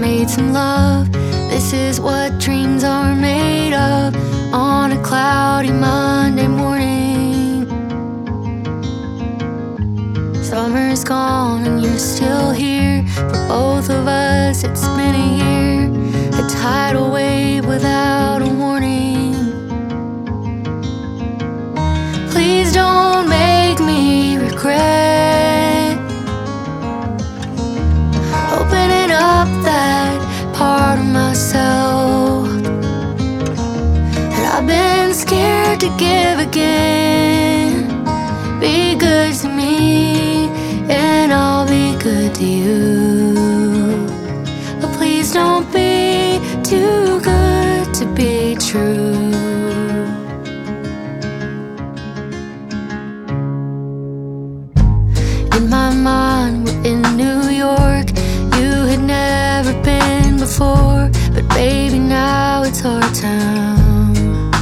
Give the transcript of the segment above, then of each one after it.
made some love. This is what dreams are made of. On a cloudy Monday morning, summer's gone and you're still here. For both of us it's been a year, a tidal wave without a warning. Please don't make me regret opening up that part of myself that I've been scared to give again. Be good to me and I'll be good to you, but please don't be too good to be true. In my mind, we're in New York. You had never been before, but baby, now it's our town.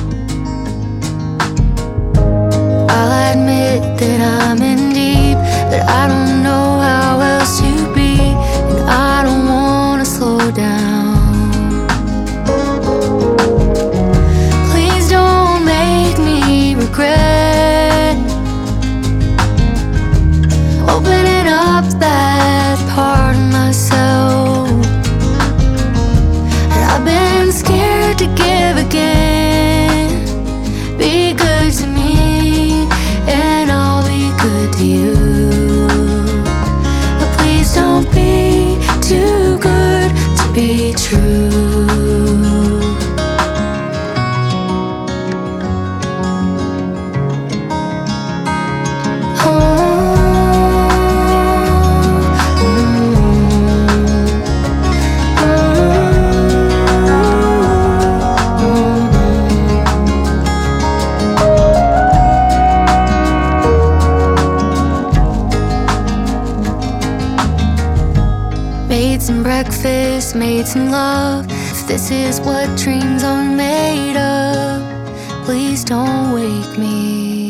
I'll admit that I'm in deep, but I don't know how else to be, and I don't wanna slow down. Please don't make me regret opening up that part of myself that I've been scared to give again. Be good to me and I'll be good to you, but please don't be too good to be true. Made some breakfast, made some love. If this is what dreams are made of, please don't wake me.